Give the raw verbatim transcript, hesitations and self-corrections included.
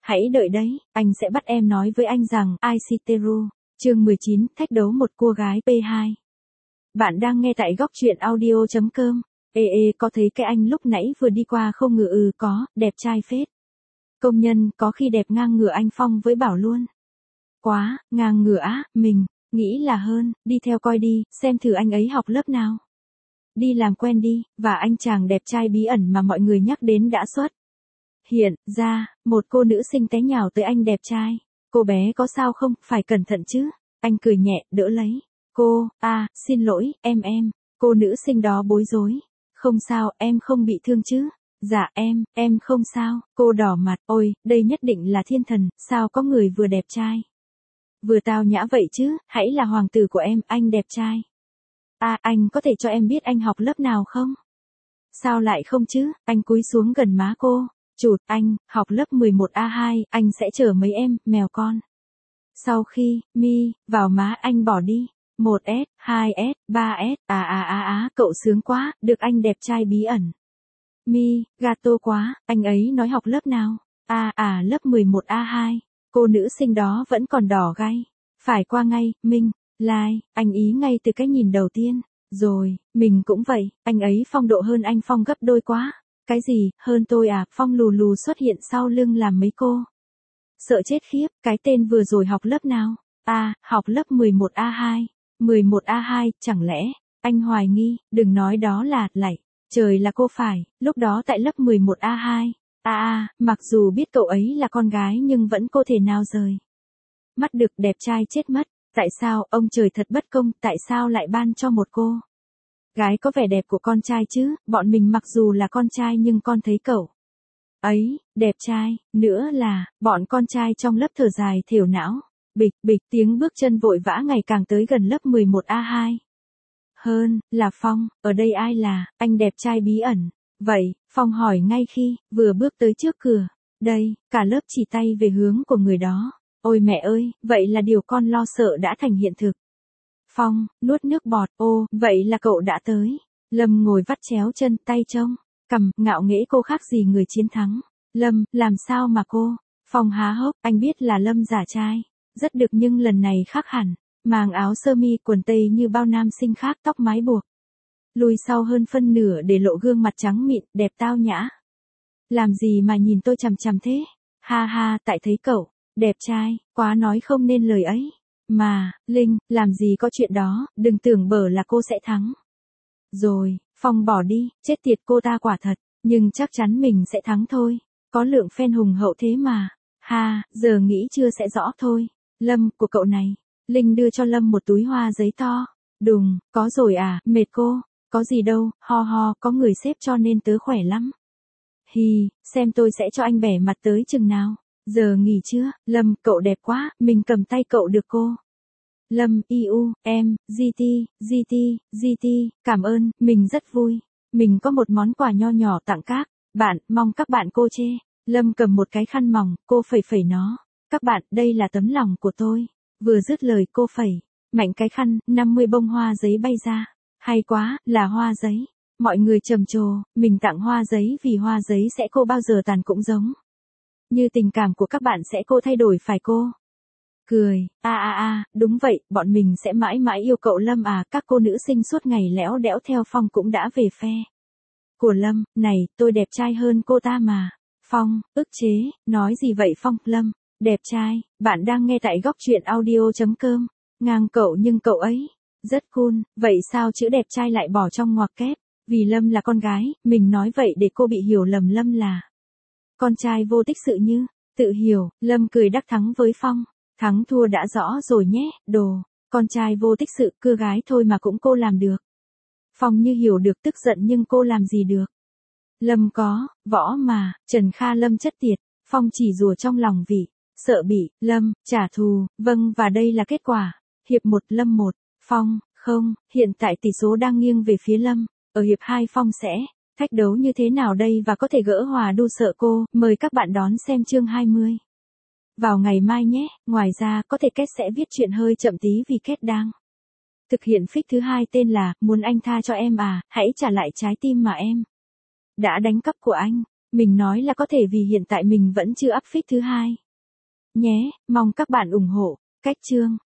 hãy đợi đấy, anh sẽ bắt em nói với anh rằng, Aisiteru, chương mười chín, thách đấu một cô gái P hai. Bạn đang nghe tại góc truyện audio chấm com. Ê ê, có thấy cái anh lúc nãy vừa đi qua không ngờ? Ừ có, đẹp trai phết. Công nhân, có khi đẹp ngang ngửa anh Phong với Bảo luôn. Quá, ngang ngửa á, mình, nghĩ là hơn, đi theo coi đi, xem thử anh ấy học lớp nào. Đi làm quen đi, và anh chàng đẹp trai bí ẩn mà mọi người nhắc đến đã xuất hiện ra, một cô nữ sinh té nhào tới anh đẹp trai. Cô bé có sao không, phải cẩn thận chứ. Anh cười nhẹ, đỡ lấy. Cô, à, xin lỗi, em em. Cô nữ sinh đó bối rối. Không sao, em không bị thương chứ. Dạ em, em không sao. Cô đỏ mặt, ôi, đây nhất định là thiên thần, sao có người vừa đẹp trai vừa tao nhã vậy chứ, hãy là hoàng tử của em, anh đẹp trai. À, anh có thể cho em biết anh học lớp nào không? Sao lại không chứ, anh cúi xuống gần má cô. Chụt, anh, học lớp mười một A hai, anh sẽ chở mấy em, mèo con. Sau khi, mi, vào má anh bỏ đi. một S, hai S, ba S, à à à à, cậu sướng quá, được anh đẹp trai bí ẩn. Mi, gato quá, anh ấy nói học lớp nào? À à, lớp mười một A hai. Cô nữ sinh đó vẫn còn đỏ gay. Phải qua ngay, Minh, like, anh ý ngay từ cái nhìn đầu tiên. Rồi, mình cũng vậy, anh ấy phong độ hơn anh Phong gấp đôi quá. Cái gì, hơn tôi à, Phong lù lù xuất hiện sau lưng làm mấy cô sợ chết khiếp, cái tên vừa rồi học lớp nào? À, học lớp mười một A hai. mười một A hai, chẳng lẽ, anh hoài nghi, đừng nói đó là, lạy, trời là cô phải, lúc đó tại lớp mười một A hai. À à, mặc dù biết cậu ấy là con gái nhưng vẫn cô thể nào rời mắt được, đẹp trai chết mất. Tại sao, ông trời thật bất công, tại sao lại ban cho một cô gái có vẻ đẹp của con trai chứ, bọn mình mặc dù là con trai nhưng con thấy cậu ấy, đẹp trai, nữa là, bọn con trai trong lớp thở dài thều não, bịch, bịch, tiếng bước chân vội vã ngày càng tới gần lớp mười một A hai. Hơn, là Phong, ở đây ai là, anh đẹp trai bí ẩn, vậy, Phong hỏi ngay khi, vừa bước tới trước cửa, đây, cả lớp chỉ tay về hướng của người đó, ôi mẹ ơi, vậy là điều con lo sợ đã thành hiện thực. Phong, nuốt nước bọt, ô, vậy là cậu đã tới. Lâm ngồi vắt chéo chân, tay trông cằm, ngạo nghễ cô khác gì người chiến thắng. Lâm, làm sao mà cô? Phong há hốc, anh biết là Lâm giả trai. Rất được nhưng lần này khác hẳn. Màng áo sơ mi quần tây như bao nam sinh khác, tóc mái buộc lùi sau hơn phân nửa để lộ gương mặt trắng mịn, đẹp tao nhã. Làm gì mà nhìn tôi chằm chằm thế? Ha ha, tại thấy cậu đẹp trai, quá nói không nên lời ấy. Mà, Linh, làm gì có chuyện đó, đừng tưởng bở là cô sẽ thắng. Rồi, Phong bỏ đi, chết tiệt cô ta quả thật, nhưng chắc chắn mình sẽ thắng thôi. Có lượng fan hùng hậu thế mà. Ha, giờ nghĩ chưa sẽ rõ thôi. Lâm, của cậu này. Linh đưa cho Lâm một túi hoa giấy to. Đùng, có rồi à, mệt cô. Có gì đâu, ho ho, có người xếp cho nên tớ khỏe lắm. Hì, xem tôi sẽ cho anh bẻ mặt tới chừng nào. Giờ nghỉ chưa, Lâm, cậu đẹp quá, mình cầm tay cậu được cô. Lâm, iu, em, giê tê, giê tê, giê tê, cảm ơn, mình rất vui. Mình có một món quà nho nhỏ tặng các bạn, mong các bạn cô chê. Lâm cầm một cái khăn mỏng, cô phẩy phẩy nó. Các bạn, đây là tấm lòng của tôi. Vừa dứt lời cô phẩy mạnh cái khăn, năm mươi bông hoa giấy bay ra. Hay quá, là hoa giấy. Mọi người trầm trồ, mình tặng hoa giấy vì hoa giấy sẽ cô bao giờ tàn cũng giống như tình cảm của các bạn sẽ cô thay đổi phải cô. Cười, a a a, đúng vậy, bọn mình sẽ mãi mãi yêu cậu Lâm à, các cô nữ sinh suốt ngày lẽo đẽo theo Phong cũng đã về phe của Lâm, này, tôi đẹp trai hơn cô ta mà. Phong, ức chế, nói gì vậy Phong, Lâm, đẹp trai, bạn đang nghe tại góc truyện audio chấm com, ngang cậu nhưng cậu ấy, rất cool, vậy sao chữ đẹp trai lại bỏ trong ngoặc kép, vì Lâm là con gái, mình nói vậy để cô bị hiểu lầm Lâm là con trai vô tích sự như, tự hiểu, Lâm cười đắc thắng với Phong. Thắng thua đã rõ rồi nhé, đồ, con trai vô tích sự, cưa gái thôi mà cũng cô làm được. Phong như hiểu được tức giận nhưng cô làm gì được. Lâm có, võ mà, Trần Kha Lâm chất tiệt, Phong chỉ rùa trong lòng vị, sợ bị, Lâm, trả thù, vâng và đây là kết quả. Hiệp một Lâm một, Phong, không, hiện tại tỷ số đang nghiêng về phía Lâm, ở hiệp hai Phong sẽ thách đấu như thế nào đây và có thể gỡ hòa đu sợ cô, mời các bạn đón xem chương hai mươi. Vào ngày mai nhé, ngoài ra có thể Kết sẽ viết chuyện hơi chậm tí vì Kết đang thực hiện fic thứ hai tên là, muốn anh tha cho em à, hãy trả lại trái tim mà em đã đánh cắp của anh. Mình nói là có thể vì hiện tại mình vẫn chưa up feed thứ hai. Nhé, mong các bạn ủng hộ. Cách chương